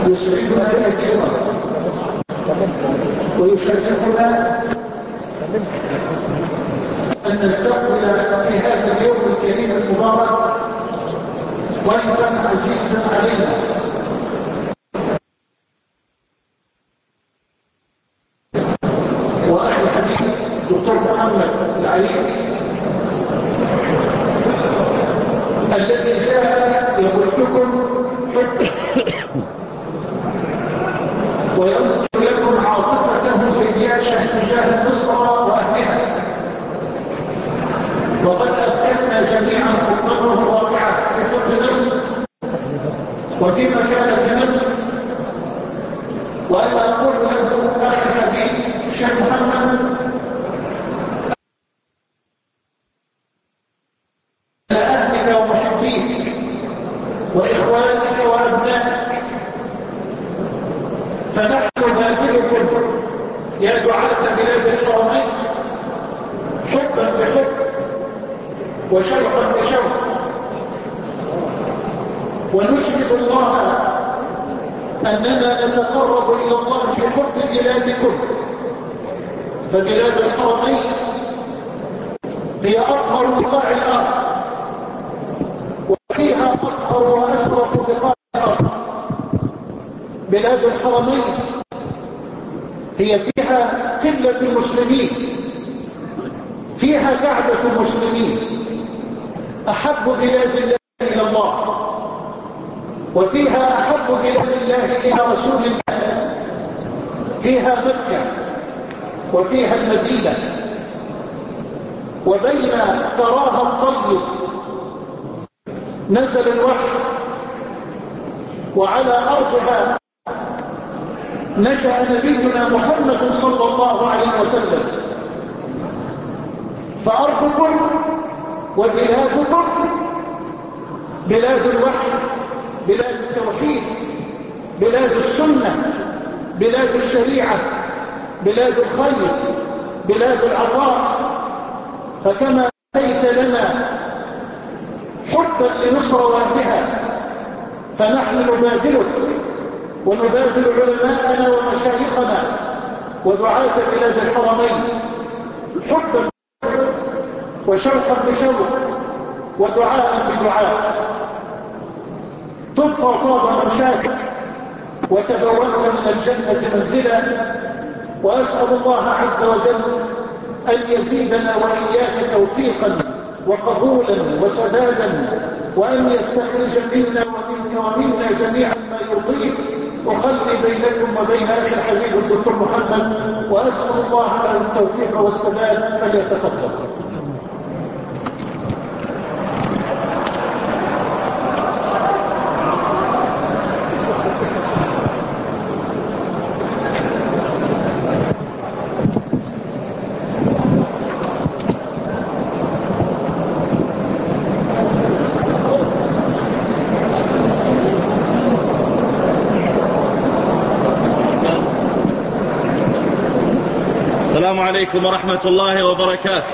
يسعدنا كثيرا ويشرفنا أن نستقبل في هذا اليوم الكريم المبارك ضيفا عزيزا علينا وأخي الحبيب دكتور محمد العريفي الذي جاء يبثكم حب وينقل لكم عاطفته الجياشة تجاه مصر وأهلها. وقد أبكتنا جميعا خطبته الرائعة في حب مصر وفيما كان في مصر. وأنا أقول له أخي الحبيب الشيخ محمد لأهلك ومحبيك وإخوانك وأبنائك، فنحن نبادلكم يا دعاة بلاد الحرمين حبا بحب وشوقا بشوق، ونشهد الله أننا نتقرب إلى الله بحب بلادكم. فبلاد الحرمين هي أطهر بقاع الأرض وفيها أطهر وأشرف بقاع الأرض. بلاد الحرمين هي فيها قلة المسلمين، فيها كعبة المسلمين، أحب بلاد الله إلى الله، وفيها أحب بلاد الله إلى رسول الله. فيها مكة وفيها المدينة، وبين ثراها الطيب نزل الوحي، وعلى أرضها نشأ نبينا محمد صلى الله عليه وسلم. فأرضكم وبلادكم بلاد الوحي، بلاد التوحيد، بلاد السنة، بلاد الشريعة، بلاد الخير، بلاد العطاء. فكما أتيت لنا حبا لمصر وأهلها فنحن نبادلك ونبادل علماءنا ومشايخنا ودعاة بلاد الحرمين حبا وشوقا بشوق ودعاء بدعاء. تبقى طاب مشاك وتبوأت من الجنة منزلا. وأسأل الله عز وجل أن يزيدنا وإياك توفيقا وقبولا وسدادا، وأن يستخرج منا ومنك ومنا جميعا ما يرضيه. أخلي بينكم وبين أخي الحبيب الدكتور محمد، وأسأل الله له التوفيق والسداد. فليتفضل. السلام عليكم ورحمة الله وبركاته.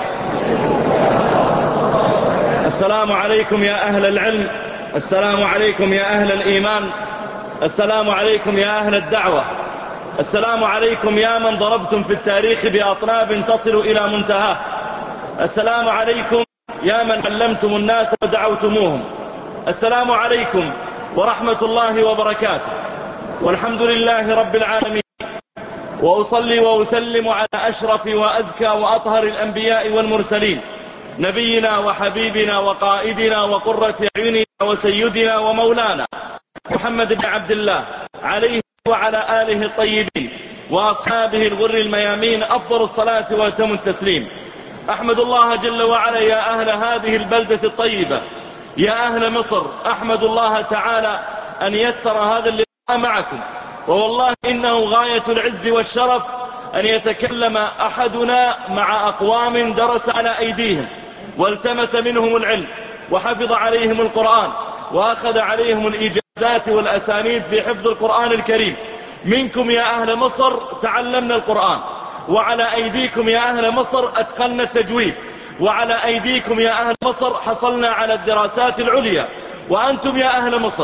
السلام عليكم يا أهل العلم، السلام عليكم يا أهل الإيمان، السلام عليكم يا أهل الدعوة، السلام عليكم يا من ضربتم في التاريخ بأطناب تصل إلى منتهاه، السلام عليكم يا من علمتم الناس ودعوتموهم، السلام عليكم ورحمة الله وبركاته. والحمد لله رب العالمين، وأصلي وأسلم على أشرف وأزكى وأطهر الأنبياء والمرسلين، نبينا وحبيبنا وقائدنا وقرة أعيننا وسيدنا ومولانا محمد بن عبد الله عليه وعلى آله الطيبين وأصحابه الغر الميامين أفضل الصلاة وأتم التسليم. أحمد الله جل وعلا يا أهل هذه البلدة الطيبة، يا أهل مصر، أحمد الله تعالى أن يسر هذا اللقاء معكم. ووالله إنه غاية العز والشرف أن يتكلم أحدنا مع أقوام درس على أيديهم والتمس منهم العلم وحفظ عليهم القرآن وأخذ عليهم الإجازات والأسانيد في حفظ القرآن الكريم. منكم يا أهل مصر تعلمنا القرآن، وعلى أيديكم يا أهل مصر أتقنا التجويد، وعلى أيديكم يا أهل مصر حصلنا على الدراسات العليا. وأنتم يا أهل مصر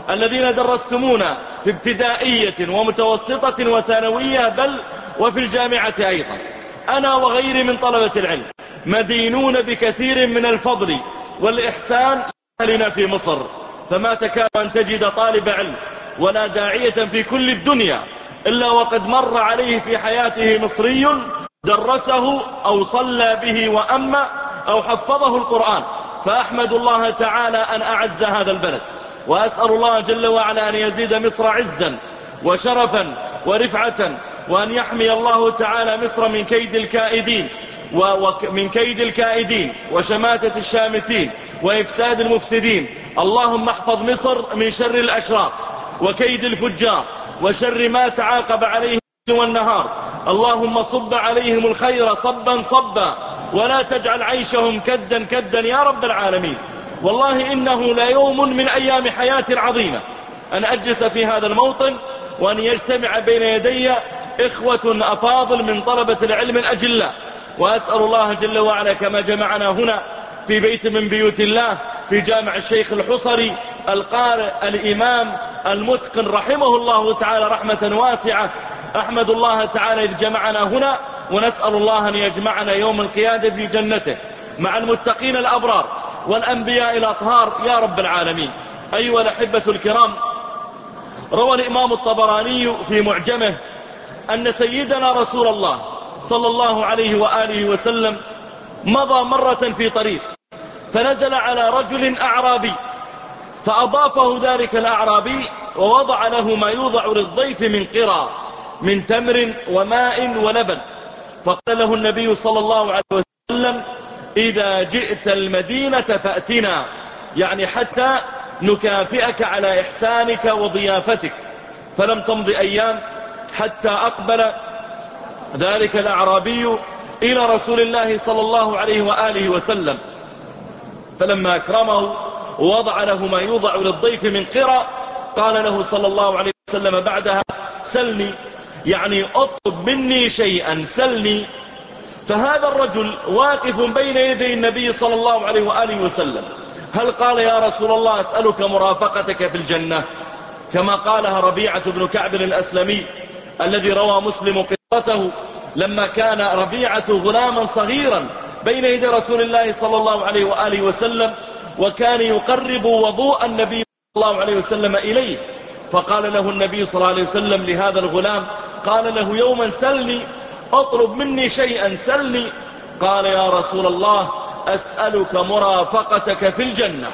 الذين درستمونا في ابتدائية ومتوسطة وثانوية بل وفي الجامعة أيضا، أنا وغيري من طلبة العلم مدينون بكثير من الفضل والإحسان لنا في مصر، فما تكاد أن تجد طالب علم ولا داعية في كل الدنيا إلا وقد مر عليه في حياته مصري درسه أو صلى به وأما أو حفظه القرآن. فأحمد الله تعالى أن أعز هذا البلد، وأسأل الله جل وعلا أن يزيد مصر عزا وشرفا ورفعة، وأن يحمي الله تعالى مصر من كيد الكائدين ومن كيد الكائدين وشماتة الشامتين وإفساد المفسدين. اللهم احفظ مصر من شر الأشرار وكيد الفجار وشر ما تعاقب عليه الليل والنهار. اللهم صب عليهم الخير صبا صبا ولا تجعل عيشهم كدا كدا يا رب العالمين. والله إنه لا يوم من أيام حياتي العظيمة أن أجلس في هذا الموطن وأن يجتمع بين يدي إخوة أفاضل من طلبة العلم الأجلاء، وأسأل الله جل وعلا كما جمعنا هنا في بيت من بيوت الله في جامع الشيخ الحصري القارئ الإمام المتقن رحمه الله تعالى رحمة واسعة، أحمد الله تعالى إذ جمعنا هنا، ونسأل الله أن يجمعنا يوم القيامة في جنته مع المتقين الأبرار والأنبياء الأطهار يا رب العالمين. أيها الأحبة الكرام، روى الإمام الطبراني في معجمه أن سيدنا رسول الله صلى الله عليه وآله وسلم مضى مرة في طريق فنزل على رجل أعرابي فأضافه ذلك الأعرابي ووضع له ما يوضع للضيف من قرى من تمر وماء ولبن، فقال له النبي صلى الله عليه وسلم: إذا جئت المدينة فأتنا، يعني حتى نكافئك على إحسانك وضيافتك. فلم تمض أيام حتى أقبل ذلك الأعرابي إلى رسول الله صلى الله عليه وآله وسلم، فلما أكرمه ووضع له ما يوضع للضيف من قرى قال له صلى الله عليه وسلم بعدها: سلني، يعني اطلب مني شيئا، سلني. فهذا الرجل واقف بين يدي النبي صلى الله عليه وآله وسلم، هل قال: يا رسول الله أسألك مرافقتك في الجنة، كما قالها ربيعة بن كعب الأسلمي الذي روى مسلم قصته لما كان ربيعة غلاما صغيرا بين يدي رسول الله صلى الله عليه وآله وسلم، وكان يقرب وضوء النبي صلى الله عليه وسلم إليه، فقال له النبي صلى الله عليه وسلم لهذا الغلام، قال له يوما: سلني، اطلب مني شيئا، سلني. قال: يا رسول الله أسألك مرافقتك في الجنة.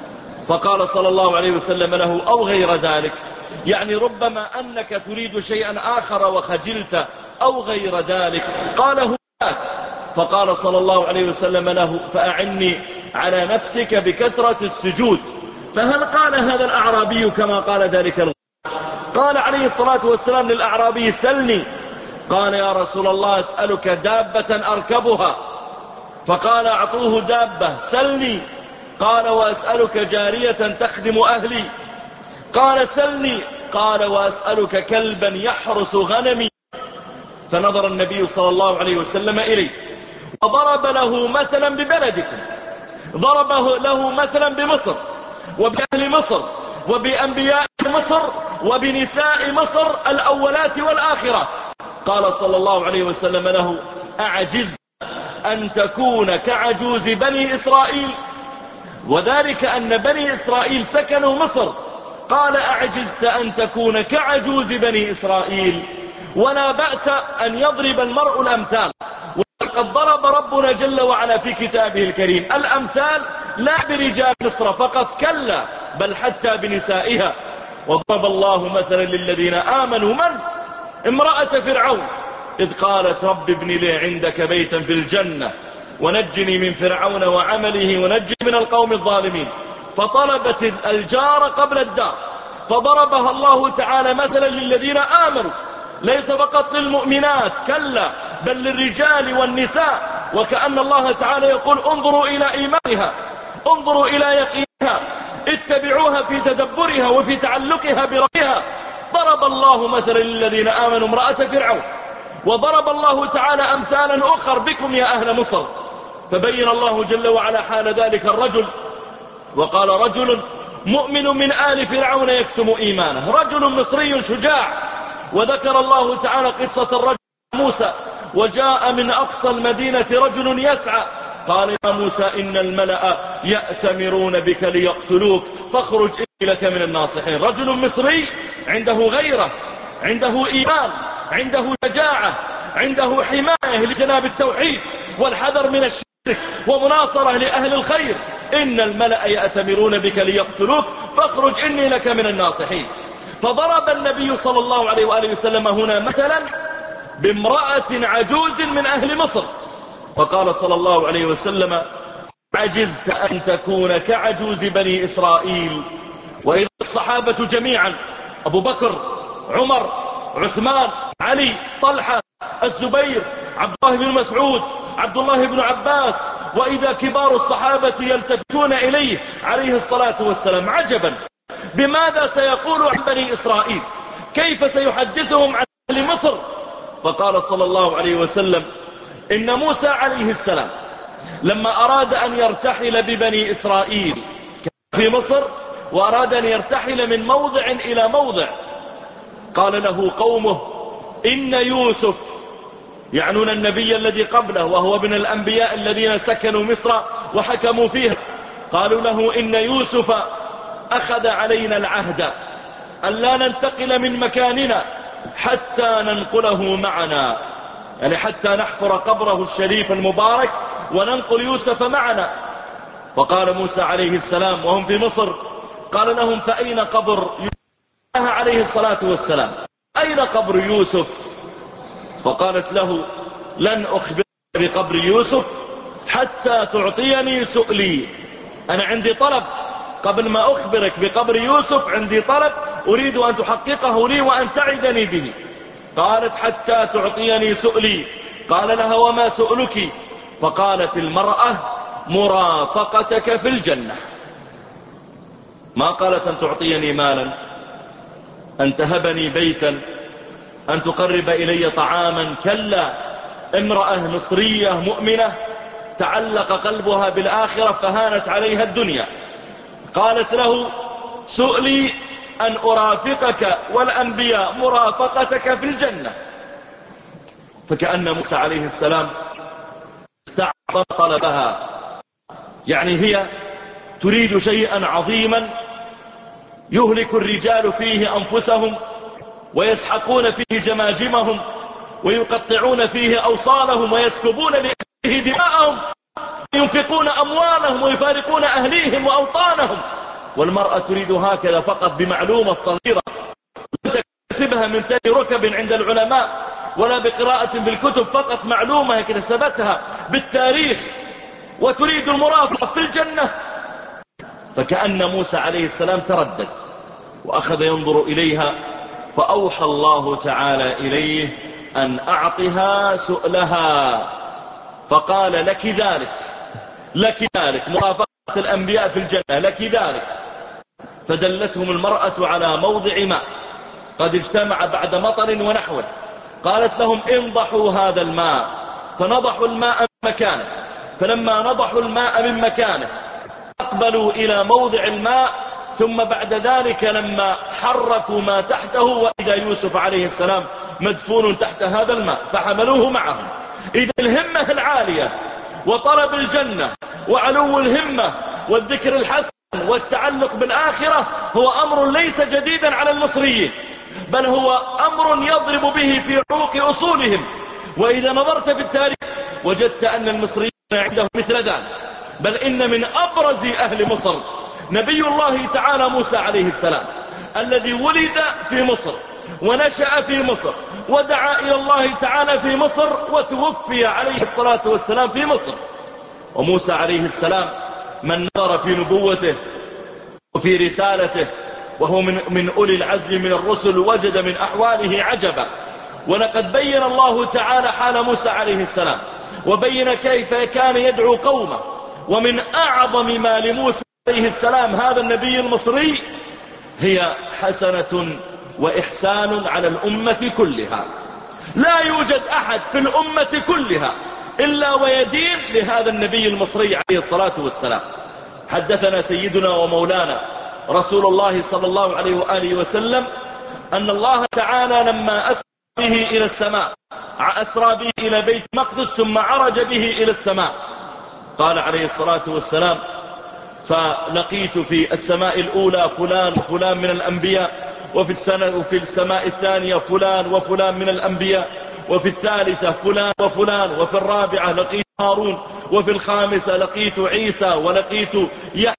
فقال صلى الله عليه وسلم له: أو غير ذلك، يعني ربما أنك تريد شيئا آخر وخجلت، أو غير ذلك. قال: هناك. فقال صلى الله عليه وسلم له: فأعني على نفسك بكثرة السجود. فهل قال هذا الأعرابي كما قال ذلك الغلام؟ قال عليه الصلاة والسلام للأعرابي: سلني. قال: يا رسول الله أسألك دابة أركبها. فقال: أعطوه دابة. سلني. قال: وأسألك جارية تخدم أهلي. قال: سلني. قال: وأسألك كلبا يحرس غنمي. فنظر النبي صلى الله عليه وسلم إليه وضرب له مثلا ببلدكم، ضربه له مثلا بمصر وبأهل مصر وبأنبياء مصر وبنساء مصر الأولات والآخرات. قال صلى الله عليه وسلم له: أعجز أن تكون كعجوز بني إسرائيل، وذلك أن بني إسرائيل سكنوا مصر. قال: أعجزت أن تكون كعجوز بني إسرائيل. ولا بأس أن يضرب المرء الأمثال، وقد ضرب ربنا جل وعلا في كتابه الكريم الأمثال لا برجال مصر فقط، كلا بل حتى بنسائها. وضرب الله مثلا للذين آمنوا من؟ امرأة فرعون إذ قالت: رب ابن لي عندك بيتا في الجنة ونجني من فرعون وعمله ونجني من القوم الظالمين. فطلبت الجار قبل الدار، فضربها الله تعالى مثلا للذين آمنوا، ليس فقط للمؤمنات، كلا بل للرجال والنساء. وكأن الله تعالى يقول: انظروا إلى إيمانها، انظروا إلى يقينها، اتبعوها في تدبرها وفي تعلقها بربها. ضرب الله مثلا للذين آمنوا امرأة فرعون، وضرب الله تعالى أمثالا أخر بكم يا أهل مصر. فبين الله جل وعلا حال ذلك الرجل وقال: رجل مؤمن من آل فرعون يكتم إيمانه، رجل مصري شجاع. وذكر الله تعالى قصة الرجل موسى: وجاء من أقصى المدينة رجل يسعى قال يا موسى إن الملأ يأتمرون بك ليقتلوك فاخرج إني لك من الناصحين. رجل مصري عنده غيرة، عنده إيمان، عنده شجاعة، عنده حماية لجناب التوحيد والحذر من الشرك ومناصرة لأهل الخير. إن الملأ يأتمرون بك ليقتلوك فاخرج إني لك من الناصحين. فضرب النبي صلى الله عليه وآله وسلم هنا مثلا بامرأة عجوز من أهل مصر، فقال صلى الله عليه وسلم: عجزت أن تكون كعجوز بني إسرائيل. وإذا الصحابة جميعا أبو بكر، عمر، عثمان، علي، طلحة، الزبير، عبد الله بن مسعود، عبد الله بن عباس، وإذا كبار الصحابة يلتفتون إليه عليه الصلاة والسلام عجبا بماذا سيقول عن بني إسرائيل، كيف سيحدثهم عن أهل مصر. فقال صلى الله عليه وسلم: إن موسى عليه السلام لما أراد أن يرتحل ببني إسرائيل في مصر وأراد أن يرتحل من موضع إلى موضع، قال له قومه: إن يوسف، يعنون النبي الذي قبله وهو ابن الأنبياء الذين سكنوا مصر وحكموا فيها، قالوا له: إن يوسف أخذ علينا العهد أن لا ننتقل من مكاننا حتى ننقله معنا، يعني حتى نحفر قبره الشريف المبارك وننقل يوسف معنا. فقال موسى عليه السلام وهم في مصر، قال لهم: فأين قبر يوسف عليه الصلاة والسلام؟ أين قبر يوسف؟ فقالت له: لن أخبرك بقبر يوسف حتى تعطيني سؤلي. أنا عندي طلب قبل ما أخبرك بقبر يوسف، عندي طلب أريد أن تحققه لي وأن تعدني به. قالت: حتى تعطيني سؤلي. قال لها: وما سؤلك؟ فقالت المرأة: مرافقتك في الجنة. ما قالت أن تعطيني مالا، أن تهبني بيتا، أن تقرب إلي طعاما، كلا، امرأة مصرية مؤمنة تعلق قلبها بالآخرة فهانت عليها الدنيا. قالت له: سؤلي أن أرافقك والأنبياء مرافقتك في الجنة. فكأن موسى عليه السلام استعظم طلبها، يعني هي تريد شيئا عظيما يهلك الرجال فيه أنفسهم ويسحقون فيه جماجمهم ويقطعون فيه أوصالهم ويسكبون لأهله دماءهم وينفقون أموالهم ويفارقون أهليهم وأوطانهم، والمرأة تريد هكذا فقط بمعلومة صغيرة لم تكتسبها من ثاني ركب عند العلماء ولا بقراءة بالكتب، فقط معلومة اكتسبتها بالتاريخ، وتريد المرافقة في الجنة. فكأن موسى عليه السلام تردد وأخذ ينظر إليها، فأوحى الله تعالى إليه أن أعطها سؤلها، فقال: لك ذلك، لك ذلك، مرافقة الأنبياء في الجنة، لك ذلك. فدلتهم المرأة على موضع ماء قد اجتمع بعد مطر ونحوه، قالت لهم: انضحوا هذا الماء. فنضحوا الماء من مكانه، فلما نضحوا الماء من مكانه أقبلوا إلى موضع الماء، ثم بعد ذلك لما حركوا ما تحته وإذا يوسف عليه السلام مدفون تحت هذا الماء فحملوه معهم. إذا الهمة العالية وطلب الجنة وعلو الهمة والذكر الحسن والتعلق بالآخرة هو أمر ليس جديدا على المصريين، بل هو أمر يضرب به في عروق أصولهم. وإذا نظرت في التاريخ وجدت أن المصريين عندهم مثل ذلك، بل إن من أبرز أهل مصر نبي الله تعالى موسى عليه السلام الذي ولد في مصر ونشأ في مصر ودعا إلى الله تعالى في مصر وتوفي عليه الصلاة والسلام في مصر. وموسى عليه السلام من نظر في نبوته وفي رسالته وهو من أولي العزم من الرسل وجد من أحواله عجبا. ولقد بين الله تعالى حال موسى عليه السلام وبين كيف كان يدعو قومه. ومن أعظم ما لموسى عليه السلام هذا النبي المصري هي حسنة وإحسان على الأمة كلها. لا يوجد أحد في الأمة كلها إلا ويدين لهذا النبي المصري عليه الصلاة والسلام. حدثنا سيدنا ومولانا رسول الله صلى الله عليه وآله وسلم أن الله تعالى لما أسرى به إلى السماء، أسرى به إلى بيت مقدس ثم عرج به إلى السماء، قال عليه الصلاة والسلام: فلقيت في السماء الأولى فلان وفلان من الأنبياء، وفي السماء الثانية فلان وفلان من الأنبياء، وفي الثالثة فلان وفلان، وفي الرابعة لقيت هارون، وفي الخامسة لقيت عيسى، ولقيت يحيى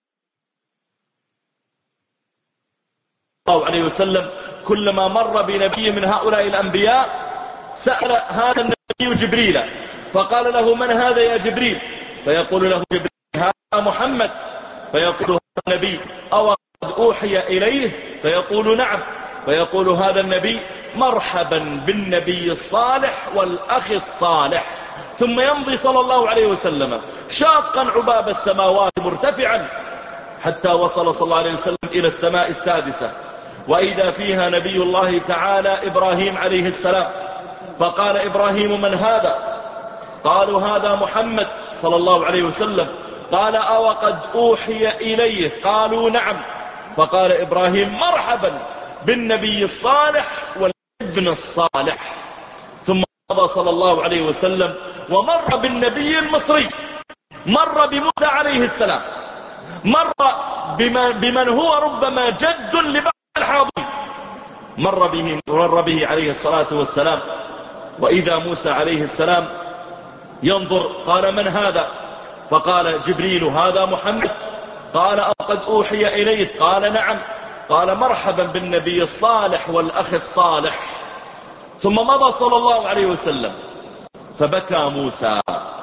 الله عليه وسلم. كلما مر بنبي من هؤلاء الأنبياء سأل هذا النبي جبريل فقال له: من هذا يا جبريل؟ فيقول له جبريل: هذا محمد. فيقول هذا النبي: أو قد أوحي إليه؟ فيقول: نعم. فيقول هذا النبي: مرحبا بالنبي الصالح والأخ الصالح. ثم يمضي صلى الله عليه وسلم شاقا عباب السماوات مرتفعا حتى وصل صلى الله عليه وسلم إلى السماء السادسة، وإذا فيها نبي الله تعالى إبراهيم عليه السلام. فقال إبراهيم: من هذا؟ قالوا: هذا محمد صلى الله عليه وسلم. قال: أو قد أوحي إليه؟ قالوا: نعم. فقال إبراهيم: مرحبا بالنبي الصالح والابن الصالح. ثم مضى صلى الله عليه وسلم ومر بالنبي المصري، مر بموسى عليه السلام، مر بمن هو ربما جد لبعض الحاضرين، مر به عليه الصلاة والسلام. وإذا موسى عليه السلام ينظر، قال: من هذا؟ فقال جبريل: هذا محمد. قال: أو قد أوحي إليه؟ قال: نعم. قال: مرحبا بالنبي الصالح والأخ الصالح. ثم مضى صلى الله عليه وسلم فبكى موسى.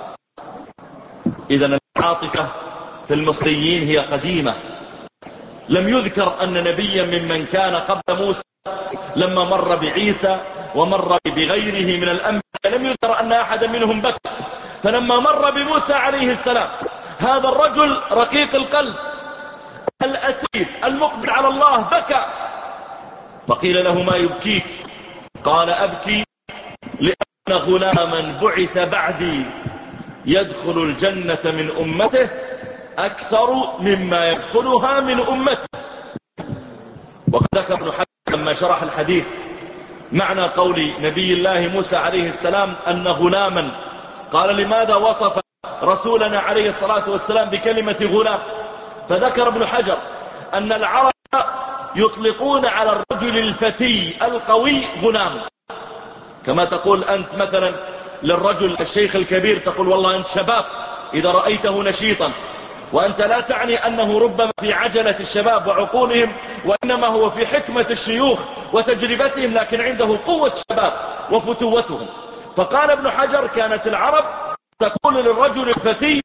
إذن العاطفة في المصريين هي قديمة. لم يذكر أن نبيا ممن كان قبل موسى لما مر بعيسى ومر بغيره من الأنبياء لم يذكر أن أحدا منهم بكى. فلما مر بموسى عليه السلام هذا الرجل رقيق القلب الأسيف المقبل على الله بكى. فقيل له: ما يبكيك؟ قال: أبكي لأن غلاما بعث بعدي يدخل الجنة من أمته أكثر مما يدخلها من أمته. وقد ذكر ابن حجر لما شرح الحديث معنى قول نبي الله موسى عليه السلام أن غلاما، قال: لماذا وصف رسولنا عليه الصلاة والسلام بكلمة غلام؟ فذكر ابن حجر أن العرب يطلقون على الرجل الفتي القوي غلام، كما تقول أنت مثلا للرجل الشيخ الكبير تقول: والله أنت شباب إذا رأيته نشيطا، وأنت لا تعني أنه ربما في عجلة الشباب وعقولهم، وإنما هو في حكمة الشيوخ وتجربتهم، لكن عنده قوة الشباب وفتوتهم. فقال ابن حجر: كانت العرب تقول للرجل الفتي.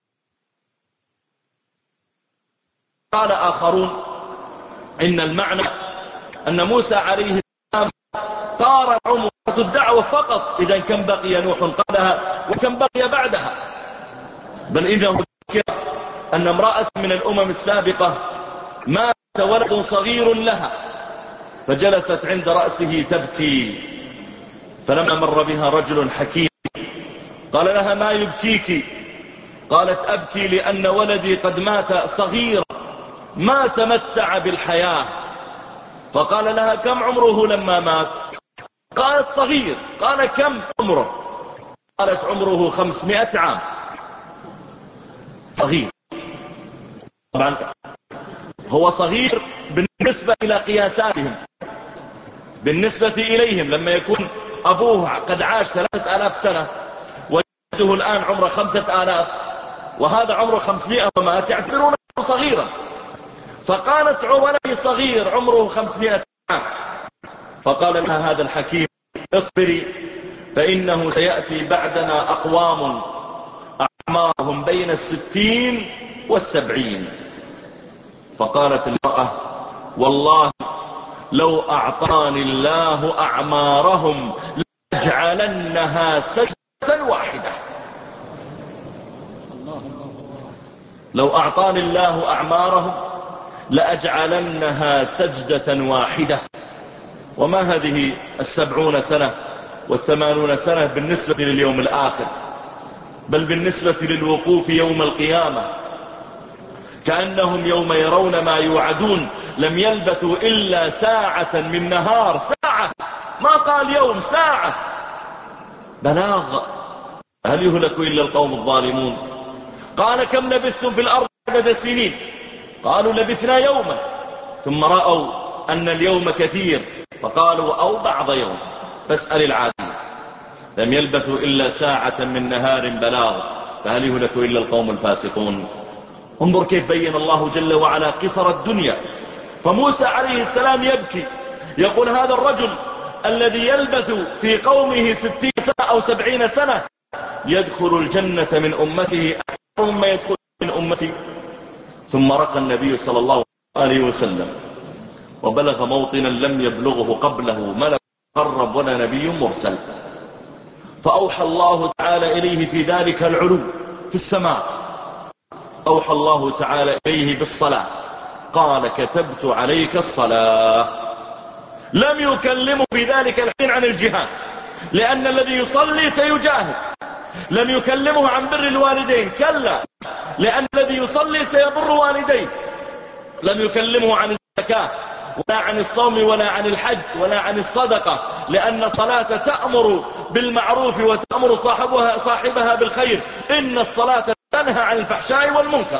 قال آخرون إن المعنى أن موسى عليه السلام طار عمره الدعوة فقط، إذا كم بقي نوح قبلها وكم بقي بعدها، بل إنه ذكر أن امرأة من الأمم السابقة مات ولد صغير لها فجلست عند رأسه تبكي، فلما مر بها رجل حكيم قال لها: ما يبكيك؟ قالت: أبكي لأن ولدي قد مات صغيرا ما تمتع بالحياة. فقال لها: كم عمره لما مات؟ قالت: صغير. قال: كم عمره؟ قالت: عمره 500 عام. صغير، طبعا هو صغير بالنسبة إلى قياساتهم، بالنسبة إليهم لما يكون أبوه قد عاش 3000 سنة وجده الآن عمره 5000 وهذا عمره 500 ومات، يعتبرونه صغيرا. فقالت: ولدي صغير عمره 500 عام. فقال لها هذا الحكيم: اصبري فإنه سيأتي بعدنا أقوام أعمارهم بين 60 و70. فقالت المرأة: والله لو أعطاني الله أعمارهم لأجعلنها سجدة واحدة. لو أعطاني الله أعمارهم لأجعلنها سجدة واحدة. وما هذه 70 سنة و80 سنة بالنسبة لليوم الآخر، بل بالنسبة للوقوف يوم القيامة كأنهم يوم يرون ما يوعدون لم يلبثوا إلا ساعة من نهار. ساعة، ما قال يوم، ساعة. بلاغ. هل يهلك إلا القوم الظالمون؟ قال كم لبثتم في الأرض عدد سنين؟ قالوا لبثنا يوما. ثم رأوا أن اليوم كثير فقالوا أو بعض يوم فاسأل العادي. لم يلبثوا إلا ساعة من نهار بلاغ. فهل يهلك إلا القوم الفاسقون؟ انظر كيف بين الله جل وعلا قصر الدنيا. فموسى عليه السلام يبكي، يقول هذا الرجل الذي يلبث في قومه 60 سنة أو 70 سنة يدخل الجنة من أمته أكثر مما يدخل من أمتي. ثم رقى النبي صلى الله عليه وسلم وبلغ موطنا لم يبلغه قبله ملك مقرب ولا نبي مرسل. فأوحى الله تعالى إليه في ذلك العلو في السماء، أوحى الله تعالى إليه بالصلاة، قال كتبت عليك الصلاة. لم يكلمه في ذلك الحين عن الجهاد، لأن الذي يصلي سيجاهد. لم يكلمه عن بر الوالدين، كلا، لأن الذي يصلي سيبر والديه. لم يكلمه عن الزكاة ولا عن الصوم ولا عن الحج ولا عن الصدقة، لأن الصلاة تأمر بالمعروف وتأمر صاحبها بالخير. إن الصلاة تنهى عن الفحشاء والمنكر.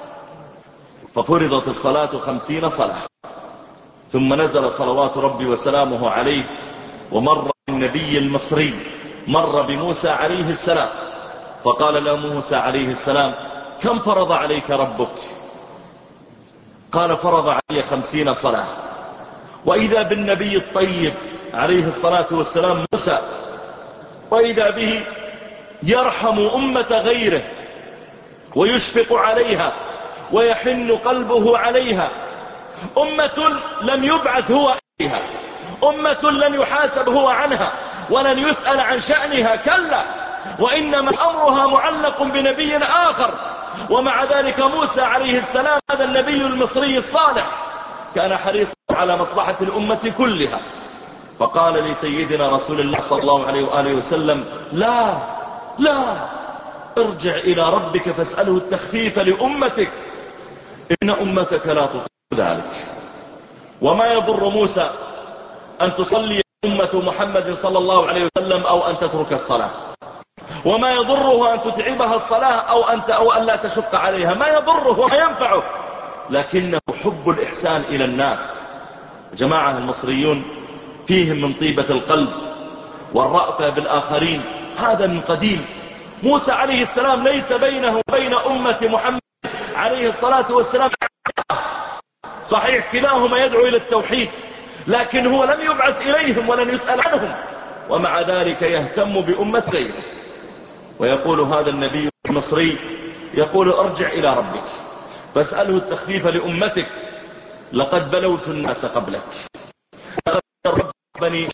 ففرضت الصلاة 50 صلاة. ثم نزل صلوات ربي وسلامه عليه ومر بالنبي المصري، مر بموسى عليه السلام، فقال له موسى عليه السلام كم فرض عليك ربك؟ قال فرض علي 50 صلاة. وإذا بالنبي الطيب عليه الصلاة والسلام موسى، وإذا به يرحم أمة غيره ويشفق عليها ويحن قلبه عليها. أمة لم يبعث هو عليها، أمة لن يحاسب هو عنها ولن يسأل عن شأنها، كلا، وإنما أمرها معلق بنبي آخر. ومع ذلك موسى عليه السلام هذا النبي المصري الصالح كان حريصا على مصلحة الأمة كلها، فقال لسيدنا رسول الله صلى الله عليه وآله وسلم لا لا، ارجع إلى ربك فاسأله التخفيف لأمتك، إن أمتك لا تطيق ذلك. وما يضر موسى أن تصلي أمة محمد صلى الله عليه وسلم أو أن تترك الصلاة، وما يضره أن تتعبها الصلاة أو أن لا تشق عليها، ما يضره وما ينفعه، لكنه حب الإحسان إلى الناس. جماعة المصريون فيهم من طيبة القلب والرأفة بالآخرين، هذا من قديم. موسى عليه السلام ليس بينه وبين أمة محمد عليه الصلاة والسلام، صحيح كلاهما يدعو إلى التوحيد، لكن هو لم يبعث إليهم ولن يسأل عنهم، ومع ذلك يهتم بأمة غيره. ويقول هذا النبي المصري، يقول ارجع إلى ربك فاسأله التخفيف لأمتك، لقد بلوت الناس قبلك، لقد ربني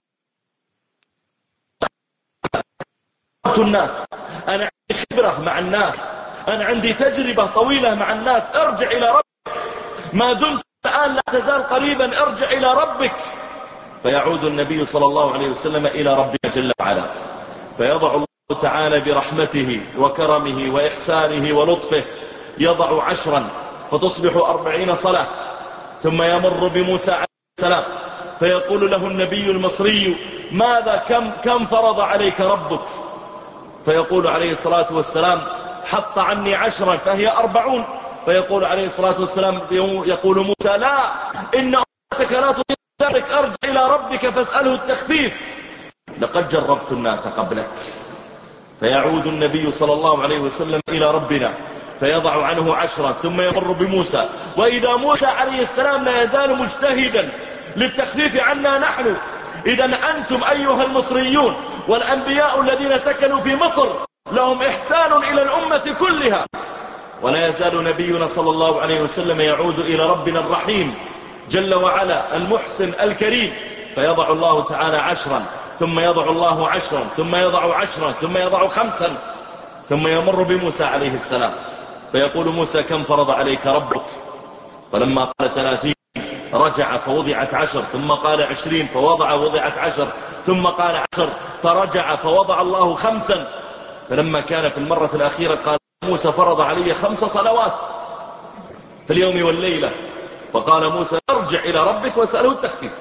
الناس، أنا عندي خبرة مع الناس، أنا عندي تجربة طويلة مع الناس، ارجع إلى ربك ما دمت الآن لا تزال قريبا، ارجع إلى ربك. فيعود النبي صلى الله عليه وسلم إلى ربنا جل وعلا، فيضع الله تعالى برحمته وكرمه وإحسانه ولطفه، يضع 10 فتصبح 40 صلاة. ثم يمر بموسى عليه السلام فيقول له النبي المصري ماذا كم فرض عليك ربك؟ فيقول عليه الصلاة والسلام حط عني 10 فهي 40. فيقول عليه الصلاة والسلام يقول موسى لا، إن أمتك لا تطيق ذلك، ارجع إلى ربك فاسأله التخفيف، لقد جربت الناس قبلك. فيعود النبي صلى الله عليه وسلم إلى ربنا فيضع عنه 10 ثم يمر بموسى، وإذا موسى عليه السلام لا يزال مجتهدا للتخفيف عنا نحن. إذا أنتم أيها المصريون والأنبياء الذين سكنوا في مصر لهم إحسان إلى الأمة كلها، ولا يزال نبينا صلى الله عليه وسلم يعود إلى ربنا الرحيم جل وعلا المحسن الكريم، فيضع الله تعالى 10 ثم يضع الله 10 ثم يضع 10 ثم يضع 5 ثم يمر بموسى عليه السلام فيقول موسى كم فرض عليك ربك؟ فلما قال 30 رجع فوضعت 10 ثم قال 20 وضعت 10 ثم قال 10 فرجع فوضع الله 5. فلما كان في المرة الأخيرة قال موسى فرض علي 5 صلوات. في اليوم والليلة. فقال موسى ارجع إلى ربك واسأله التخفيف.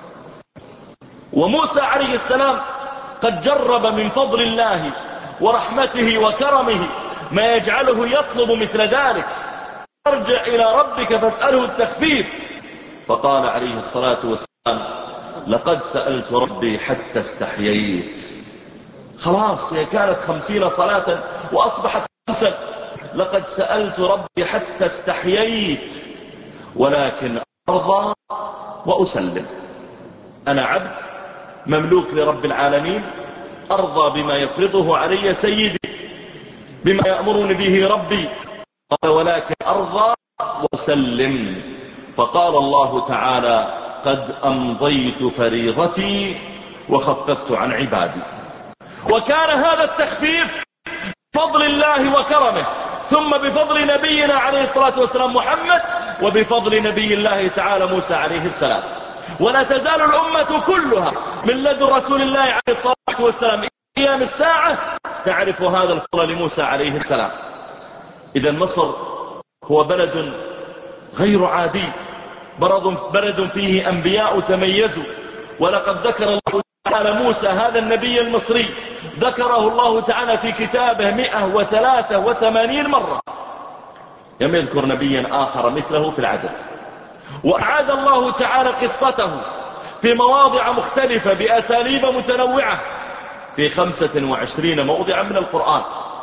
وموسى عليه السلام قد جرب من فضل الله ورحمته وكرمه ما يجعله يطلب مثل ذلك، ارجع إلى ربك فاسأله التخفيف. فقال عليه الصلاة والسلام لقد سألت ربي حتى استحييت. خلاص هي كانت 50 صلاة وأصبحت 5. لقد سألت ربي حتى استحييت ولكن أرضى وأسلم. أنا عبد مملوك لرب العالمين، أرضى بما يفرضه علي سيدي، بما يأمرني به ربي. قال ولكن أرضى وأسلم. فقال الله تعالى قد أمضيت فريضتي وخففت عن عبادي. وكان هذا التخفيف بفضل الله وكرمه، ثم بفضل نبينا عليه الصلاة والسلام محمد، وبفضل نبي الله تعالى موسى عليه السلام. ولا تزال الأمة كلها من لدن رسول الله عليه الصلاة والسلام إلى قيام الساعة تعرف هذا الفضل لموسى عليه السلام. إذا مصر هو بلد غير عادي، بلد فيه أنبياء تميزوا. ولقد ذكر الله تعالى موسى هذا النبي المصري، ذكره الله تعالى في كتابه 183 مرة، لم يذكر نبيا آخر مثله في العدد. وأعاد الله تعالى قصته في مواضع مختلفة بأساليب متنوعة في 25 موضعا من القرآن.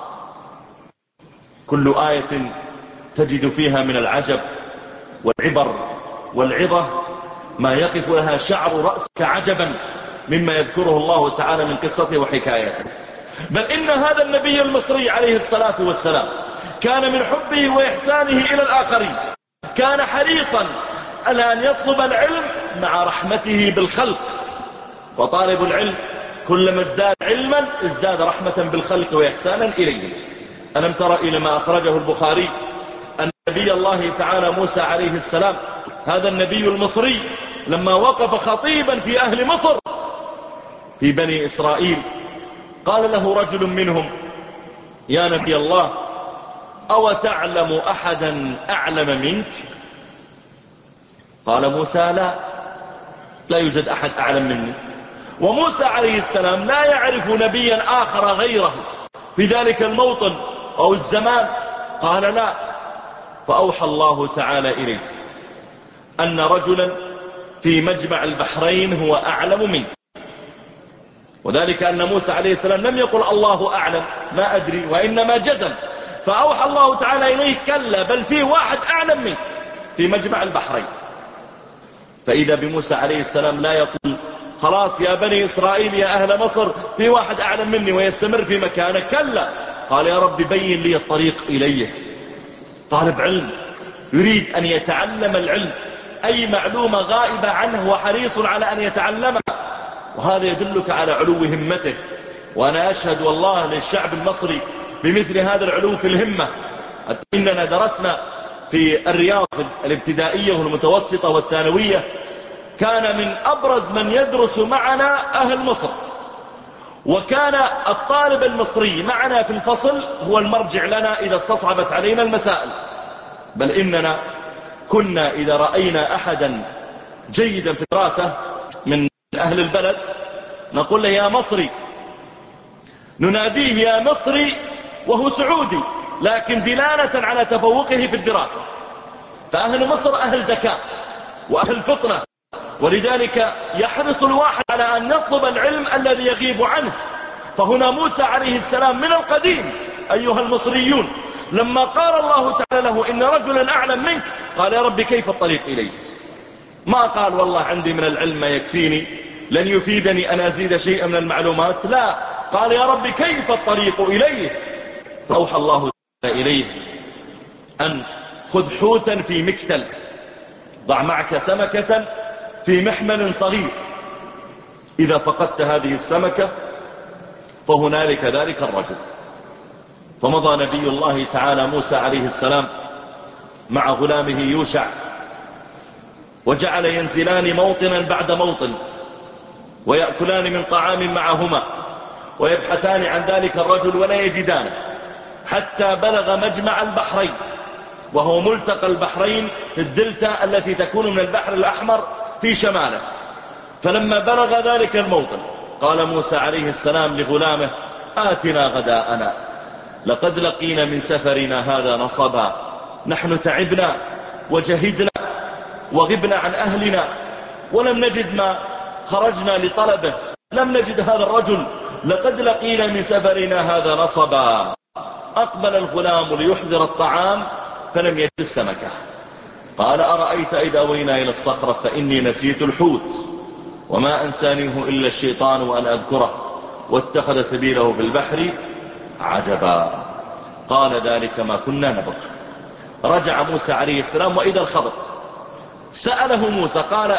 كل آية تجد فيها من العجب والعبر والعظة ما يقف لها شعر رأسك عجبا مما يذكره الله تعالى من قصته وحكايته. بل إن هذا النبي المصري عليه الصلاة والسلام كان من حبه وإحسانه إلى الآخرين كان حريصا على أن يطلب العلم مع رحمته بالخلق. وطالب العلم كلما ازداد علما ازداد رحمة بالخلق وإحسانا إليه. ألم تر إلى ما أخرجه البخاري أن نبي الله تعالى موسى عليه السلام هذا النبي المصري لما وقف خطيبا في أهل مصر في بني إسرائيل قال له رجل منهم يا نبي الله أو تعلم أحدا أعلم منك؟ قال موسى لا يوجد أحد أعلم مني. وموسى عليه السلام لا يعرف نبيا آخر غيره في ذلك الموطن أو الزمان. قال لا. فأوحى الله تعالى إليه أن رجلا في مجمع البحرين هو أعلم منه، وذلك أن موسى عليه السلام لم يقل الله أعلم ما أدري، وإنما جزم. فأوحى الله تعالى إليه كلا بل فيه واحد أعلم منك في مجمع البحرين. فإذا بموسى عليه السلام لا يقول خلاص يا بني إسرائيل يا أهل مصر في واحد أعلم مني ويستمر في مكانه، كلا. قال يا رب بين لي الطريق إليه. طالب علم يريد أن يتعلم العلم، أي معلومة غائبة عنه وحريص على أن يتعلمها، وهذا يدلك على علو همته. وأنا أشهد والله للشعب المصري بمثل هذا العلو في الهمة. إننا درسنا في الرياض الابتدائية والمتوسطة والثانوية، كان من أبرز من يدرس معنا أهل مصر، وكان الطالب المصري معنا في الفصل هو المرجع لنا إذا استصعبت علينا المسائل. بل إننا كنا إذا رأينا أحدا جيدا في الدراسة من أهل البلد نقول له يا مصري، نناديه يا مصري وهو سعودي، لكن دلالة على تفوقه في الدراسة. فأهل مصر أهل ذكاء وأهل فطنة، ولذلك يحرص الواحد على أن يطلب العلم الذي يغيب عنه. فهنا موسى عليه السلام من القديم أيها المصريون لما قال الله تعالى له إن رجلا أعلم منك قال يا رب كيف الطريق إليه؟ ما قال والله عندي من العلم ما يكفيني لن يفيدني أن أزيد شيئا من المعلومات، لا، قال يا رب كيف الطريق إليه؟ فأوحى الله تعالى إليه أن خذ حوتا في مكتل، ضع معك سمكة في محمل صغير، إذا فقدت هذه السمكة فهنالك ذلك الرجل. فمضى نبي الله تعالى موسى عليه السلام مع غلامه يوشع، وجعل ينزلان موطنا بعد موطن ويأكلان من طعام معهما ويبحثان عن ذلك الرجل ولا يجدانه، حتى بلغ مجمع البحرين. وهو ملتقى البحرين في الدلتا التي تكون من البحر الأحمر في شماله. فلما بلغ ذلك الموطن قال موسى عليه السلام لغلامه: آتنا غداءنا لقد لقينا من سفرنا هذا نصبا، نحن تعبنا وجهدنا وغبنا عن أهلنا ولم نجد ما خرجنا لطلبه، لم نجد هذا الرجل، لقد لقينا من سفرنا هذا نصبا. أقبل الغلام ليحضر الطعام فلم يجد السمكة. قال: أرأيت إذا أوينا إلى الصخرة فإني نسيت الحوت وما أنسانيه إلا الشيطان وأن أذكره واتخذ سبيله في البحر عجبا. قال: ذلك ما كنا نبغ. رجع موسى عليه السلام وإذا الخضر. سأله موسى قال: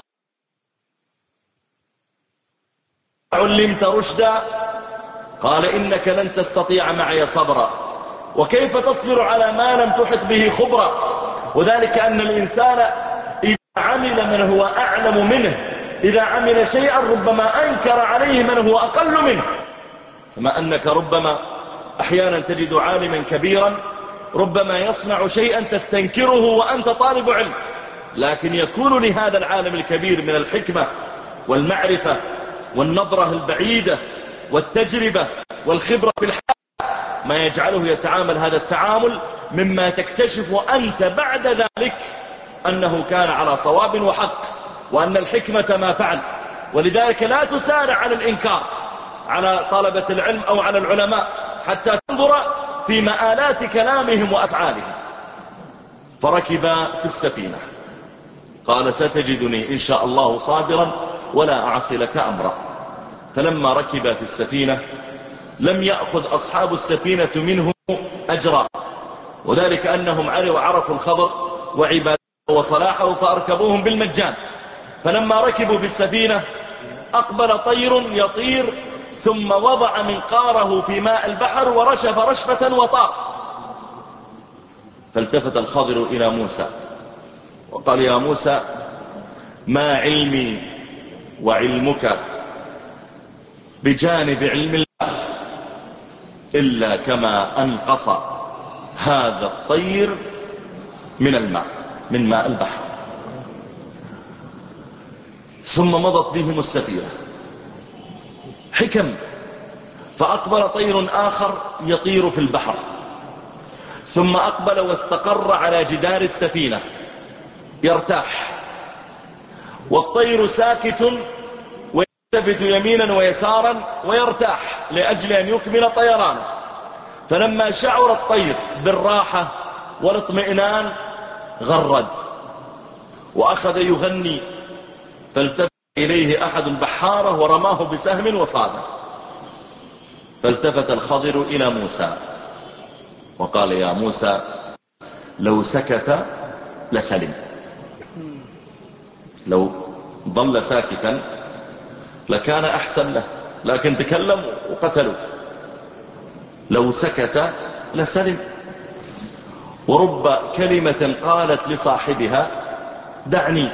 علمت رشدا؟ قال: إنك لن تستطيع معي صبرا. وكيف تصبر على ما لم تحط به خبرا؟ وذلك أن الإنسان إذا عمل من هو أعلم منه، إذا عمل شيئا ربما أنكر عليه من هو أقل منه. كما أنك ربما أحيانا تجد عالما كبيرا ربما يصنع شيئا تستنكره وأنت طالب علم، لكن يكون لهذا العالم الكبير من الحكمة والمعرفة والنظرة البعيدة والتجربة والخبرة في الحياة ما يجعله يتعامل هذا التعامل مما تكتشف أنت بعد ذلك أنه كان على صواب وحق، وأن الحكمة ما فعل. ولذلك لا تسارع على الإنكار على طلبة العلم أو على العلماء حتى تنظر في مآلات كلامهم وأفعالهم. فركب في السفينة. قال: ستجدني إن شاء الله صابرا ولا أعصي لك أمرا. فلما ركب في السفينة لم يأخذ أصحاب السفينة منه أجرا، وذلك أنهم عرفوا الخضر وعبادته وصلاحه فأركبوهم بالمجان. فلما ركبوا في السفينة أقبل طير يطير ثم وضع منقاره في ماء البحر ورشف رشفة وطار. فالتفت الخضر إلى موسى وقال: يا موسى، ما علمي وعلمك بجانب علم الله إلا كما أنقص هذا الطير من الماء، من ماء البحر. ثم مضت بهم السفينة. حكم. فأقبل طير آخر يطير في البحر، ثم أقبل واستقر على جدار السفينة يرتاح، والطير ساكت ويلتفت يمينا ويسارا ويرتاح لأجل أن يكمل طيرانه. فلما شعر الطير بالراحة والاطمئنان غرد وأخذ يغني، فالتفت إليه أحد البحارة ورماه بسهم وصاده. فالتفت الخضر إلى موسى وقال: يا موسى، لو سكت لسلم. لو ظل ساكتا لكان أحسن له، لكن تكلم وقتلوا. لو سكت لسلم. ورب كلمة قالت لصاحبها دعني.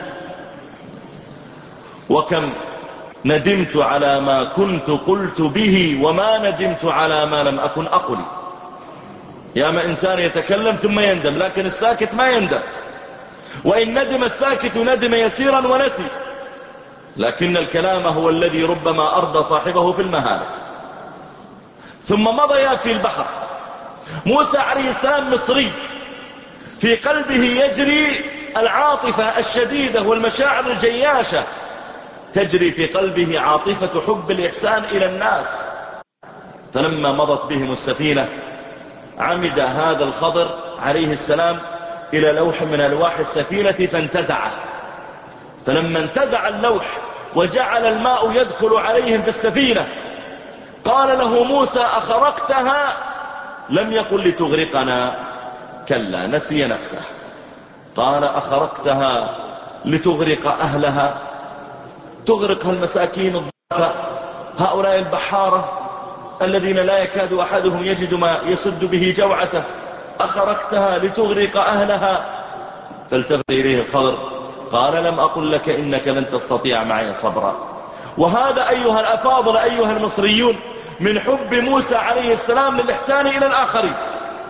وكم ندمت على ما كنت قلت به وما ندمت على ما لم أكن أقل. يا ما إنسان يتكلم ثم يندم، لكن الساكت ما يندم. وإن ندم الساكت ندم يسيرا ونسي، لكن الكلام هو الذي ربما أرضى صاحبه في المهالك. ثم مضيا في البحر. موسى عليه السلام مصري، في قلبه يجري العاطفة الشديدة والمشاعر الجياشة، تجري في قلبه عاطفة حب الإحسان إلى الناس. فلما مضت بهم السفينة عمد هذا الخضر عليه السلام إلى لوح من ألواح السفينة فانتزعه. فلما انتزع اللوح وجعل الماء يدخل عليهم في السفينة قال له موسى: أخرقتها؟ لم يقل لتغرقنا، كلا، نسي نفسه. قال: أخرقتها لتغرق أهلها؟ تغرق المساكين الضعفاء، هؤلاء البحارة الذين لا يكاد أحدهم يجد ما يسد به جوعته، أخرقتها لتغرق أهلها؟ فالتفت إليه الخضر قال: لم أقل لك إنك لن تستطيع معي صبرا. وهذا أيها الأفاضل أيها المصريون من حب موسى عليه السلام للإحسان إلى الآخرين.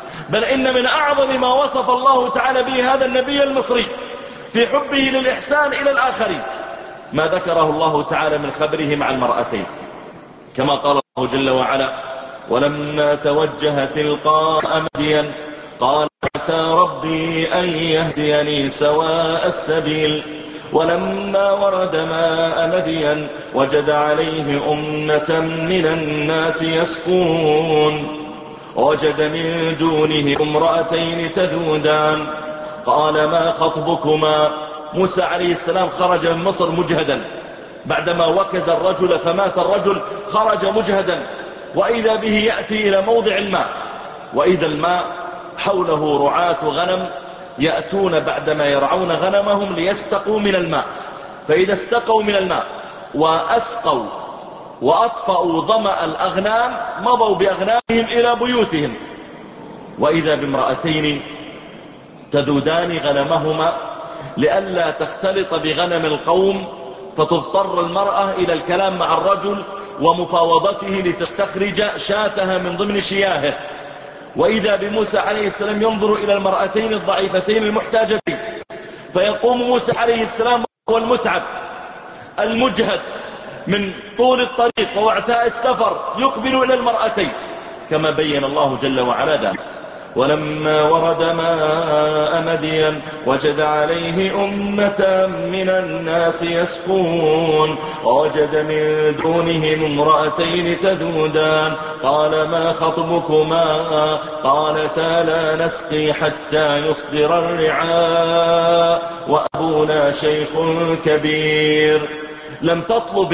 بل إن من أعظم ما وصف الله تعالى به هذا النبي المصري في حبه للإحسان إلى الآخرين ما ذكره الله تعالى من خبره مع المرأتين، كما قال الله جل وعلا: ولما توجه تلقاء مدين قال عسى ربي أن يهديني سواء السبيل ولما ورد ماء مدين وجد عليه أمة من الناس يسقون ووجد من دونه امرأتين تذودان قال ما خطبكما. موسى عليه السلام خرج من مصر مجهدا بعدما وكز الرجل فمات الرجل، خرج مجهدا وإذا به يأتي إلى موضع الماء، وإذا الماء حوله رعاة غنم يأتون بعدما يرعون غنمهم ليستقوا من الماء، فإذا استقوا من الماء وأسقوا وأطفأوا ظمأ الأغنام مضوا بأغنامهم إلى بيوتهم، وإذا بامرأتين تذودان غنمهما لئلا تختلط بغنم القوم فتضطر المرأة إلى الكلام مع الرجل ومفاوضته لتستخرج شاتها من ضمن شياهه. وإذا بموسى عليه السلام ينظر إلى المرأتين الضعيفتين المحتاجتين فيقوم موسى عليه السلام وهو المتعب المجهد من طول الطريق ووعثاء السفر يقبل إلى المرأتين كما بين الله جل وعلا ذلك. ولما ورد ماء مدين وجد عليه أمة من الناس يسقون ووجد من دونهم امرأتين تذودان قال ما خطبكما قالتا لا نسقي حتى يصدر الرعاء وأبونا شيخ كبير. لم تطلب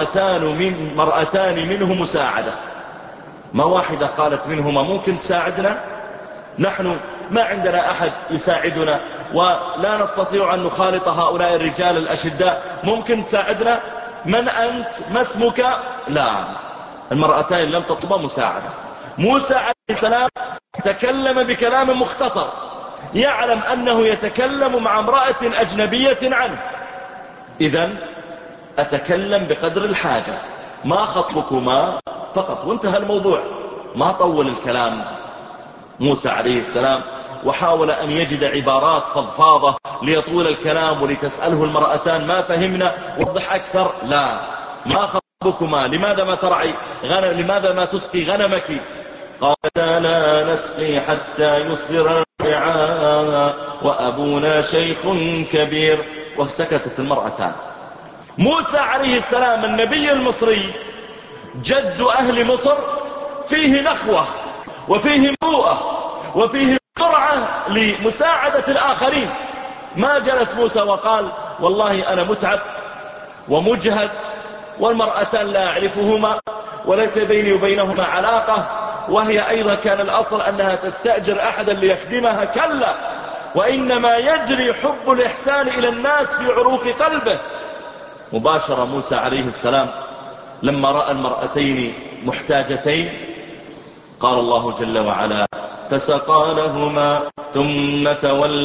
المرأتان منه مساعدة، ما واحدة قالت منهما ممكن تساعدنا؟ نحن ما عندنا أحد يساعدنا ولا نستطيع أن نخالط هؤلاء الرجال الأشداء، ممكن تساعدنا؟ من أنت؟ ما اسمك؟ لا، المرأتان لم تطلب مساعدة. موسى عليه السلام تكلم بكلام مختصر، يعلم أنه يتكلم مع امرأة أجنبية عنه، إذن أتكلم بقدر الحاجة، ما خطبكما فقط وانتهى الموضوع، ما طول الكلام موسى عليه السلام وحاول أن يجد عبارات فضفاضة ليطول الكلام ولتسأله المرأتان ما فهمنا وضح أكثر. لا، ما خطبكما، لماذا ما ترعي غنم، لماذا ما تسقي غنمك؟ قالتا لا نسقي حتى يصدر الرعاء وأبونا شيخ كبير. وسكتت المرأتان. موسى عليه السلام النبي المصري جد أهل مصر فيه نخوة وفيه مروءة وفيه سرعة لمساعدة الآخرين. ما جلس موسى وقال والله أنا متعب ومجهد والمرأتان لا أعرفهما وليس بيني وبينهما علاقة، وهي أيضا كان الأصل أنها تستأجر أحدا ليخدمها، كلا، وإنما يجري حب الإحسان إلى الناس في عروق قلبه. مباشرة موسى عليه السلام لما رأى المرأتين محتاجتين قال الله جل وعلا فسقى لهما ثم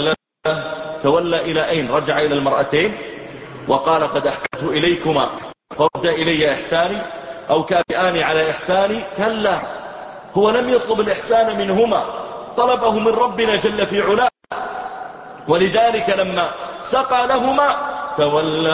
تولى إلى أين؟ رجع إلى المرأتين وقال قد أحسنت إليكما فرد إلي إحساني أو كافئاني على إحساني. كلا، هو لم يطلب الإحسان منهما، طلبه من ربنا جل في علاه. ولذلك لما سقى لهما تولى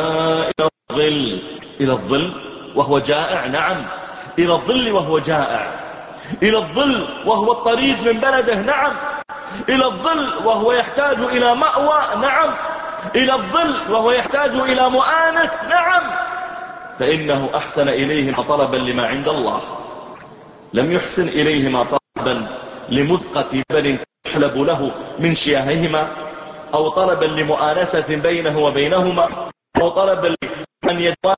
إلى الظل وهو جائع، نعم، إلى الظل وهو جائع، إلى الظل وهو الطريد من بلده، نعم، إلى الظل وهو يحتاج إلى مأوى، نعم، إلى الظل وهو يحتاج إلى مؤانس، نعم، فإنه أحسن إليهما طلبا لما عند الله، لم يحسن إليهما طلبا لمذقة لبن تحلب له من شياههما أو طلبا لمؤانسة بينه وبينهما أو طلبا لأن يدوان،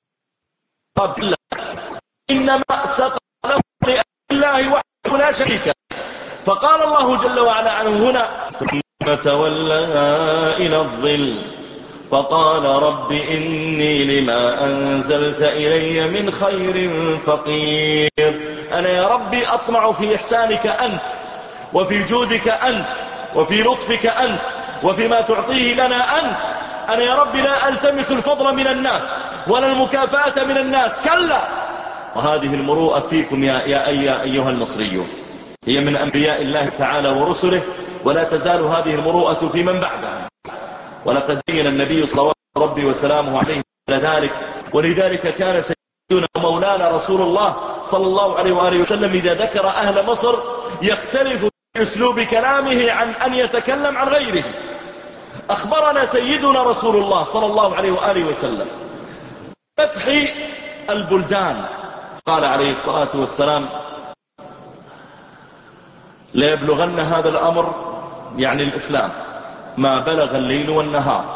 إنما سقى له لأجل الله وحده لا شريك له. فقال الله جل وعلا عنه هنا ثم تولى إلى الظل فقال رب إني لما أنزلت إلي من خير فقير. أنا يا ربي أطمع في إحسانك أنت وفي جودك أنت وفي لطفك أنت وفيما تعطيه لنا أنت. أنا يا ربي لا ألتمس الفضل من الناس ولا المكافأة من الناس، كلا. وهذه المروءة فيكم يا أيها المصريون. هي من أنبياء الله تعالى ورسله، ولا تزال هذه المروءة في من بعدها. ولقد بين النبي صلوات ربي وسلامه عليه ذلك، ولذلك كان سيدنا مولانا رسول الله صلى الله عليه وآله وسلم إذا ذكر أهل مصر يختلف في أسلوب كلامه عن أن يتكلم عن غيره. أخبرنا سيدنا رسول الله صلى الله عليه وآله وسلم فتح البلدان، قال عليه الصلاة والسلام: ليبلغن هذا الأمر، يعني الإسلام، ما بلغ الليل والنهار،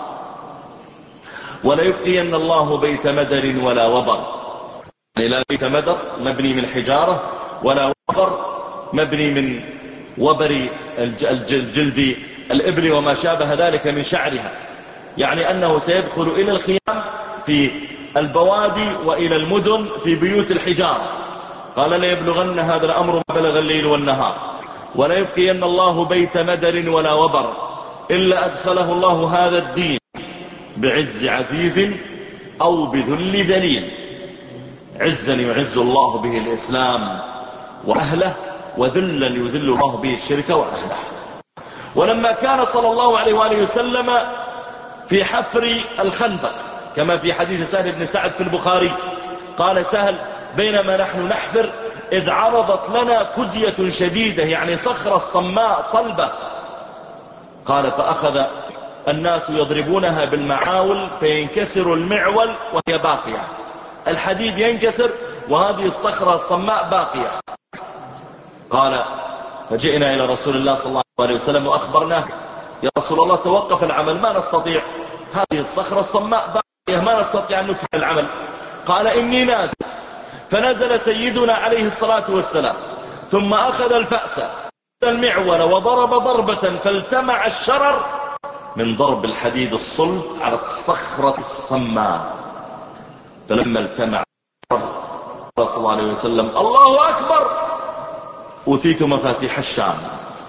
وليبقين الله بيت مدر ولا وبر. يعني لا بيت مدر مبني من حجارة، ولا وبر مبني من وبر الجلد الإبل وما شابه ذلك من شعرها. يعني أنه سيدخل إلى الخيام في البوادي وإلى المدن في بيوت الحجارة. قال: ليبلغن هذا الأمر ما بلغ الليل والنهار، ولا يبقين الله بيت مدر ولا وبر إلا أدخله الله هذا الدين بعز عزيز أو بذل ذليل. عزا يعز الله به الإسلام وأهله، وذلا يذل الله به الشرك وأهله. ولما كان صلى الله عليه وآله وسلم في حفر الخندق كما في حديث سهل بن سعد في البخاري، قال سهل: بينما نحن نحفر إذ عرضت لنا كدية شديدة، يعني صخرة صماء صلبة. قال: فأخذ الناس يضربونها بالمعاول فينكسر المعول وهي باقية، الحديد ينكسر وهذه الصخرة الصماء باقية. قال: فجئنا إلى رسول الله صلى الله عليه وسلم وأخبرناه: يا رسول الله توقف العمل، ما نستطيع، هذه الصخرة الصماء باقية، ما نستطيع أن نكمل العمل. قال: إني نازل. فنزل سيدنا عليه الصلاة والسلام، ثم أخذ الفأس المعول وضرب ضربة فالتمع الشرر من ضرب الحديد الصلب على الصخرة الصماء. فلما التمع قال صلى الله عليه وسلم: الله أكبر، أوتيت مفاتيح الشام.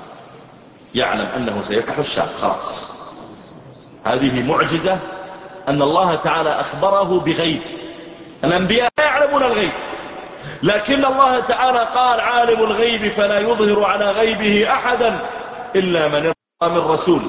يعلم أنه سيفتح الشام خلاص. هذه معجزة أن الله تعالى أخبره بغيب. الأنبياء لا يعلمون الغيب، لكن الله تعالى قال: عالم الغيب فلا يظهر على غيبه أحدا إلا من ارتضى من رسول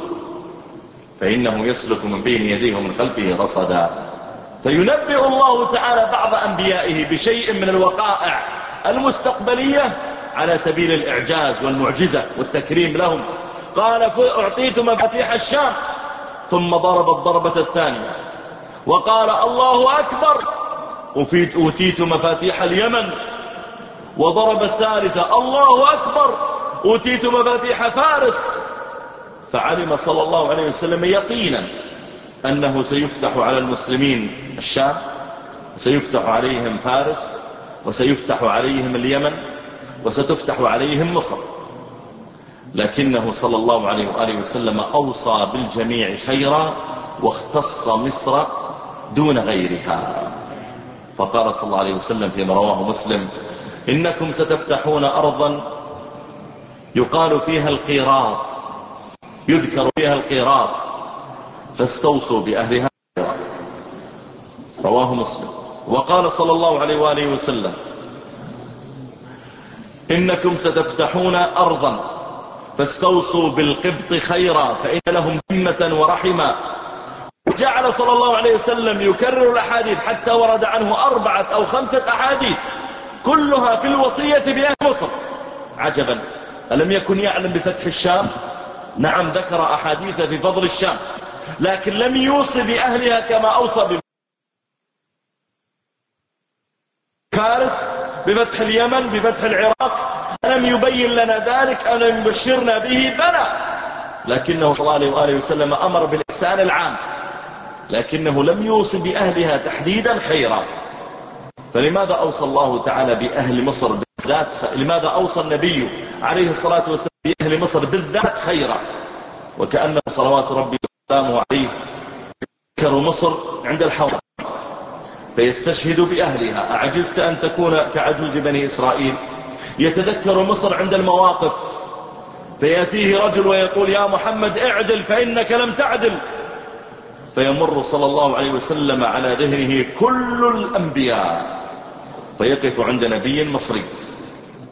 فإنه يسلك من بين يديه ومن خلفه رصدا. فينبئ الله تعالى بعض أنبيائه بشيء من الوقائع المستقبلية على سبيل الإعجاز والمعجزة والتكريم لهم. قال: أعطيت مفاتيح الشام، ثم ضرب الضربة الثانية وقال: الله أكبر، أوتيت مفاتيح اليمن، وضرب الثالثة: الله أكبر، أوتيت مفاتيح فارس. فعلم صلى الله عليه وسلم يقينا أنه سيفتح على المسلمين الشام، وسيفتح عليهم فارس، وسيفتح عليهم اليمن، وستفتح عليهم مصر. لكنه صلى الله عليه وآله وسلم أوصى بالجميع خيرا، واختص مصر دون غيرها. فقال صلى الله عليه وسلم فيما رواه مسلم: إنكم ستفتحون أرضا يقال فيها القيراط، يذكر فيها القيراط، فاستوصوا بأهلها. رواه مسلم. وقال صلى الله عليه وآله وسلم: إنكم ستفتحون أرضا فاستوصوا بالقبط خيرا فإن لهم همة ورحمة. وجعل صلى الله عليه وسلم يكرر الأحاديث حتى ورد عنه 4 أو 5 أحاديث كلها في الوصية بأهل مصر. عجبا، ألم يكن يعلم بفتح الشام؟ نعم، ذكر أحاديث في فضل الشام، لكن لم يوصي بأهلها كما أوصى بفارس، بفتح اليمن، بفتح العراق. ألم يبين لنا ذلك؟ ألم يبشرنا به؟ بلى، لكنه صلى الله عليه وآله وسلم أمر بالإحسان العام، لكنه لم يوصي بأهلها تحديدا خيرا. فلماذا أوصى الله تعالى بأهل مصر بالذات؟ لماذا أوصى النبي عليه الصلاة والسلام بأهل مصر بالذات خيرا؟ وكأنه صلوات ربي وسلامه عليه ذكروا مصر عند الحوادث فيستشهد بأهلها. أعجزت أن تكون كعجوز بني إسرائيل؟ يتذكر مصر عند المواقف، فيأتيه رجل ويقول: يا محمد اعدل فإنك لم تعدل، فيمر صلى الله عليه وسلم على ذهنه كل الأنبياء، فيقف عند نبي مصري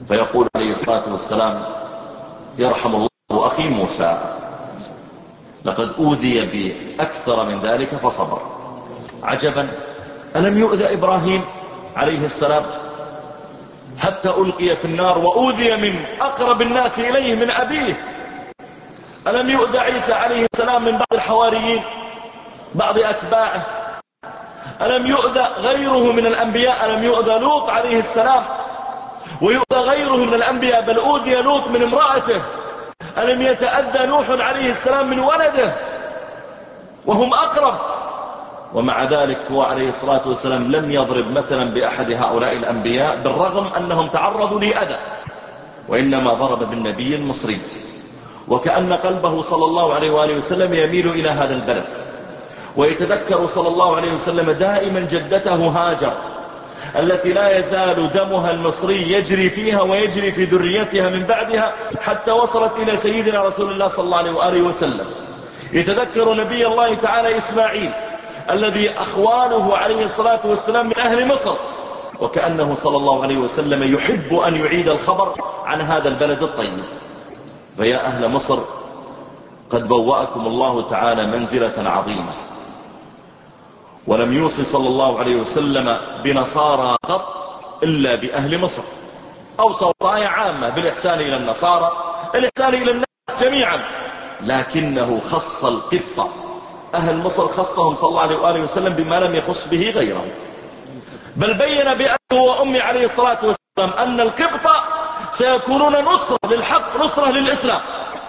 فيقول عليه الصلاة والسلام: يرحم الله أخي موسى، لقد أوذي بأكثر من ذلك فصبر. عجبا، ألم يؤذى إبراهيم عليه السلام حتى ألقي في النار وأوذي من أقرب الناس إليه من أبيه؟ ألم يؤذى عيسى عليه السلام من بعض الحواريين بعض أتباعه؟ ألم يؤذى غيره من الأنبياء؟ ألم يؤذى لوط عليه السلام ويؤذى غيره من الأنبياء، بل أوذي لوط من امرأته؟ ألم يتأذى نوح عليه السلام من ولده وهم أقرب؟ ومع ذلك هو عليه الصلاة والسلام لم يضرب مثلا بأحد هؤلاء الأنبياء بالرغم أنهم تعرضوا لأذى، وإنما ضرب بالنبي المصري. وكأن قلبه صلى الله عليه وآله وسلم يميل إلى هذا البلد، ويتذكر صلى الله عليه وسلم دائما جدته هاجر التي لا يزال دمها المصري يجري فيها ويجري في ذريتها من بعدها حتى وصلت إلى سيدنا رسول الله صلى الله عليه وآله وسلم. يتذكر نبي الله تعالى إسماعيل الذي أخواله عليه الصلاة والسلام من أهل مصر، وكأنه صلى الله عليه وسلم يحب أن يعيد الخبر عن هذا البلد الطيب. فيا أهل مصر، قد بوأكم الله تعالى منزلة عظيمة، ولم يوصي صلى الله عليه وسلم بنصارى قط إلا بأهل مصر. أوصى وصايا عامة بالإحسان إلى النصارى، الإحسان إلى الناس جميعا، لكنه خص القبط أهل مصر، خصهم صلى الله عليه وآله وسلم بما لم يخص به غيرهم، بل بين بأبيه وأمي عليه الصلاة والسلام أن القبط سيكونون نصرة للحق، نصرة للإسلام.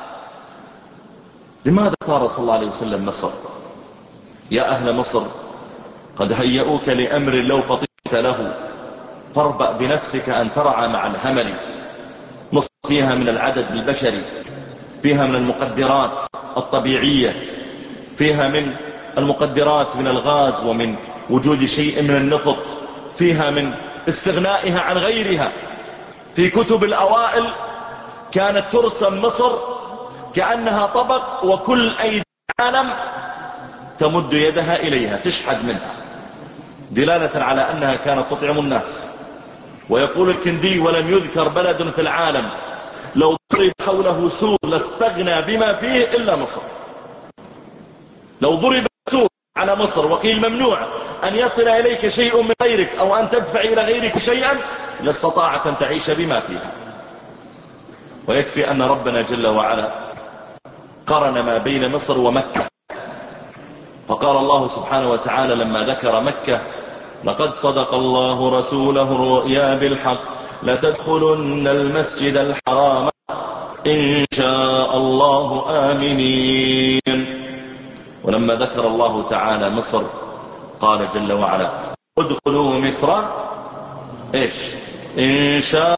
لماذا اختار صلى الله عليه وسلم مصر؟ يا أهل مصر، قد هيئوك لأمر لو فطنت له، فاربأ بنفسك أن ترعى مع الهمل. مصر فيها من العدد البشري، فيها من المقدرات الطبيعية، فيها من المقدرات من الغاز ومن وجود شيء من النفط، فيها من استغنائها عن غيرها. في كتب الأوائل كانت ترسم مصر كأنها طبق، وكل أيدي العالم تمد يدها إليها تشحد منها، دلالة على أنها كانت تطعم الناس. ويقول الكندي: ولم يذكر بلد في العالم لو ضرب حوله سور لاستغنى بما فيه إلا مصر. لو ضرب سور على مصر وقيل ممنوع أن يصل إليك شيء من غيرك أو أن تدفع إلى غيرك شيئا، لاستطاعت أن تعيش بما فيها. ويكفي أن ربنا جل وعلا قرن ما بين مصر ومكة، فقال الله سبحانه وتعالى لما ذكر مكة: لقد صدق الله رسوله الرؤيا بالحق لتدخلن المسجد الحرام إن شاء الله آمنين. ولما ذكر الله تعالى مصر قال جل وعلا: ادخلوا مصر إيش إن شاء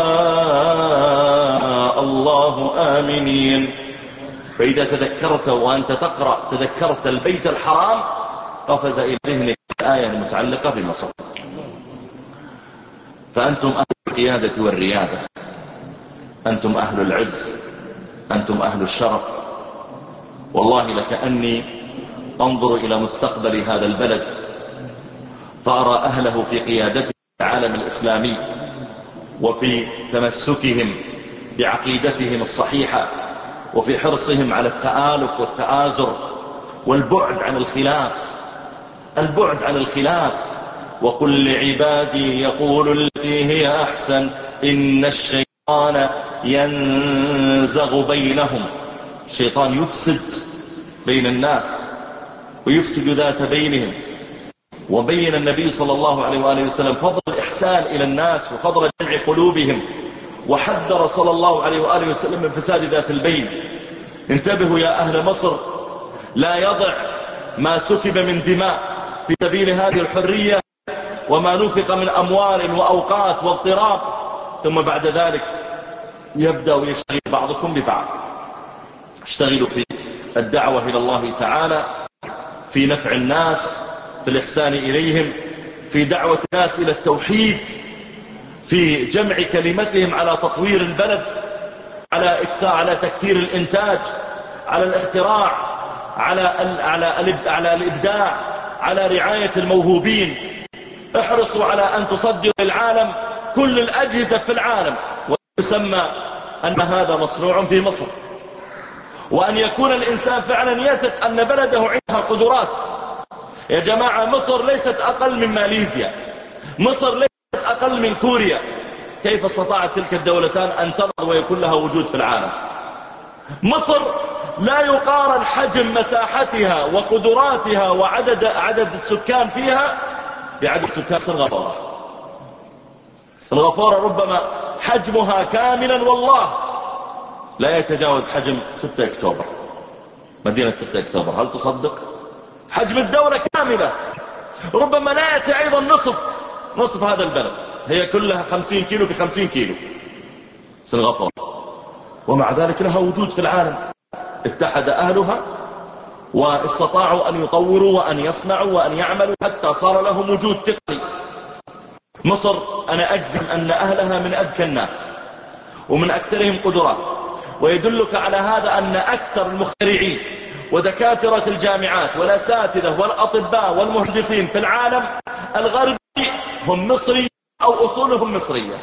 الله آمنين. فإذا تذكرت وأنت تقرأ تذكرت البيت الحرام، قفز إلى ذهنك الآية المتعلقة بمصر. فأنتم أهل القيادة والريادة، أنتم أهل العز، أنتم أهل الشرف. والله لكأني أنظر إلى مستقبل هذا البلد فأرى أهله في قيادته العالم الإسلامي وفي تمسكهم بعقيدتهم الصحيحة وفي حرصهم على التآلف والتآزر والبعد عن الخلاف، البعد عن الخلاف. وقل لعبادي يقول التي هي أحسن إن الشيطان ينزغ بينهم. الشيطان يفسد بين الناس ويفسد ذات بينهم. وبين النبي صلى الله عليه وآله وسلم فضل الإحسان إلى الناس وفضل جمع قلوبهم، وحذر صلى الله عليه وآله وسلم من فساد ذات البين. انتبهوا يا أهل مصر، لا يضع ما سكب من دماء في سبيل هذه الحرية وما نفق من أموال وأوقات واضطراب، ثم بعد ذلك يبدأ يشتغل بعضكم ببعض. اشتغلوا في الدعوة إلى الله تعالى، في نفع الناس، في الإحسان إليهم، في دعوة الناس إلى التوحيد، في جمع كلمتهم على تطوير البلد، على تكثير الإنتاج، على الاختراع، على الإبداع، على رعاية الموهوبين. احرصوا على أن تصدروا للعالم كل الأجهزة في العالم يسمى أن هذا مصنوع في مصر، وأن يكون الإنسان فعلا يثق أن بلده عندها قدرات. يا جماعة، مصر ليست أقل من ماليزيا، مصر ليست أقل من كوريا. كيف استطاعت تلك الدولتان أن تنهض ويكون لها وجود في العالم؟ مصر لا يقارن حجم مساحتها وقدراتها وعدد السكان فيها بعدد سكان سنغافورة. سنغافورة ربما حجمها كاملا والله لا يتجاوز حجم 6 أكتوبر، مدينة 6 أكتوبر. هل تصدق؟ حجم الدولة كاملة ربما لا يأتي أيضا نصف هذا البلد. هي كلها 50 كيلو في 50 كيلو سنغافورة، ومع ذلك لها وجود في العالم. اتحد أهلها واستطاعوا أن يطوروا وأن يصنعوا وأن يعملوا حتى صار لهم وجود تقني. مصر أنا أجزم أن أهلها من أذكى الناس ومن أكثرهم قدرات، ويدلك على هذا أن أكثر المخترعين ودكاترة الجامعات والأساتذة والأطباء والمهندسين في العالم الغربي هم مصري أو أصولهم مصرية.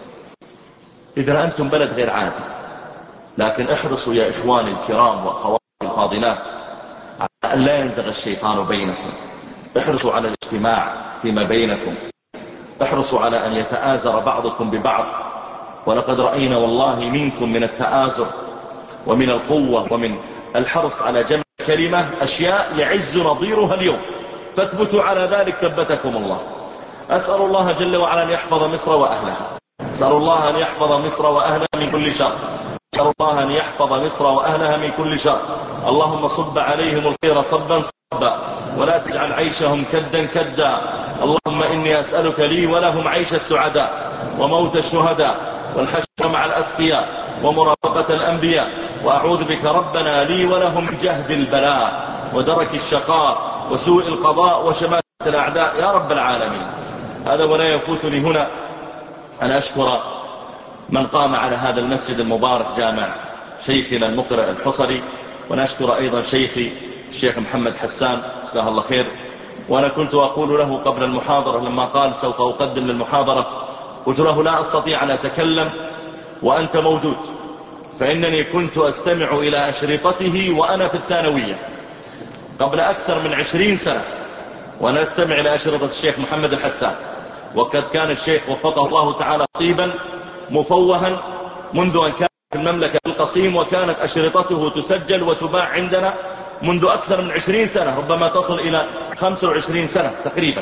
إذا أنتم بلد غير عادي، لكن احرصوا يا إخواني الكرام وأخواتي الفاضلات على أن لا ينزغ الشيطان بينكم. احرصوا على الاجتماع فيما بينكم، احرصوا على أن يتآزر بعضكم ببعض. ولقد رأينا والله منكم من التآزر ومن القوة ومن الحرص على جمع كلمة أشياء يعز نظيرها اليوم، فاثبتوا على ذلك ثبتكم الله. أسأل الله جل وعلا أن يحفظ مصر وأهلها، أسأل الله أن يحفظ مصر وأهلها من كل شر، أسأل الله أن يحفظ مصر وأهلها من كل شر. اللهم صب عليهم الخير صبا صبا، ولا تجعل عيشهم كدا كدا. اللهم إني أسألك لي ولهم عيش السعداء وموت الشهداء والحشر مع الأتقياء ومرافقة الأنبياء، وأعوذ بك ربنا لي ولهم من جهد البلاء ودرك الشقاء وسوء القضاء وشماتة الأعداء يا رب العالمين. هذا ولا يفوتني هنا أن أشكر من قام على هذا المسجد المبارك جامع شيخنا المقرئ الحصري، ونشكر أيضا شيخي الشيخ محمد حسان جزاه الله خير. وأنا كنت أقول له قبل المحاضرة لما قال سوف أقدم للمحاضرة، قلت له لا أستطيع أن أتكلم وأنت موجود، فإنني كنت أستمع إلى أشرطته وأنا في الثانوية قبل أكثر من 20 سنة، وأنا أستمع إلى أشرطة الشيخ محمد الحسان، وقد كان الشيخ وفقه الله تعالى طيبا مفوها منذ أن كان في المملكة القصيم، وكانت أشرطته تسجل وتباع عندنا منذ أكثر من 20 سنة، ربما تصل إلى 25 سنة تقريبا،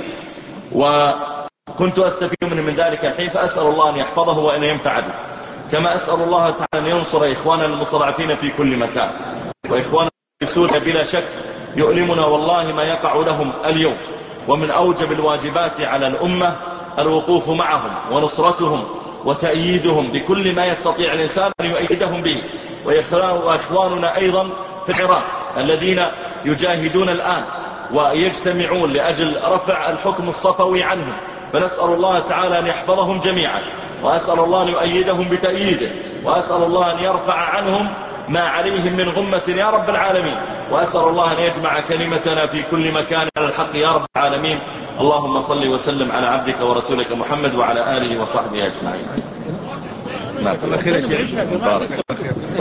وكنت أستفيد منه من ذلك الحين. فأسأل الله أن يحفظه وأن ينفع به، كما أسأل الله تعالى أن ينصر إخواننا المستضعفين في كل مكان، وإخواننا في سوريا بلا شك يؤلمنا والله ما يقع لهم اليوم، ومن أوجب الواجبات على الأمة الوقوف معهم ونصرتهم وتأييدهم بكل ما يستطيع الإنسان أن يؤيدهم به. وإخواننا أيضا في العراق الذين يجاهدون الآن ويجتمعون لأجل رفع الحكم الصفوي عنهم، فنسأل الله تعالى أن يحفظهم جميعا، وأسأل الله أن يؤيدهم بتأييده، وأسأل الله أن يرفع عنهم ما عليهم من غمة يا رب العالمين، وأسأل الله أن يجمع كلمتنا في كل مكان على الحق يا رب العالمين. اللهم صل وسلم على عبدك ورسولك محمد وعلى آله وصحبه أجمعين.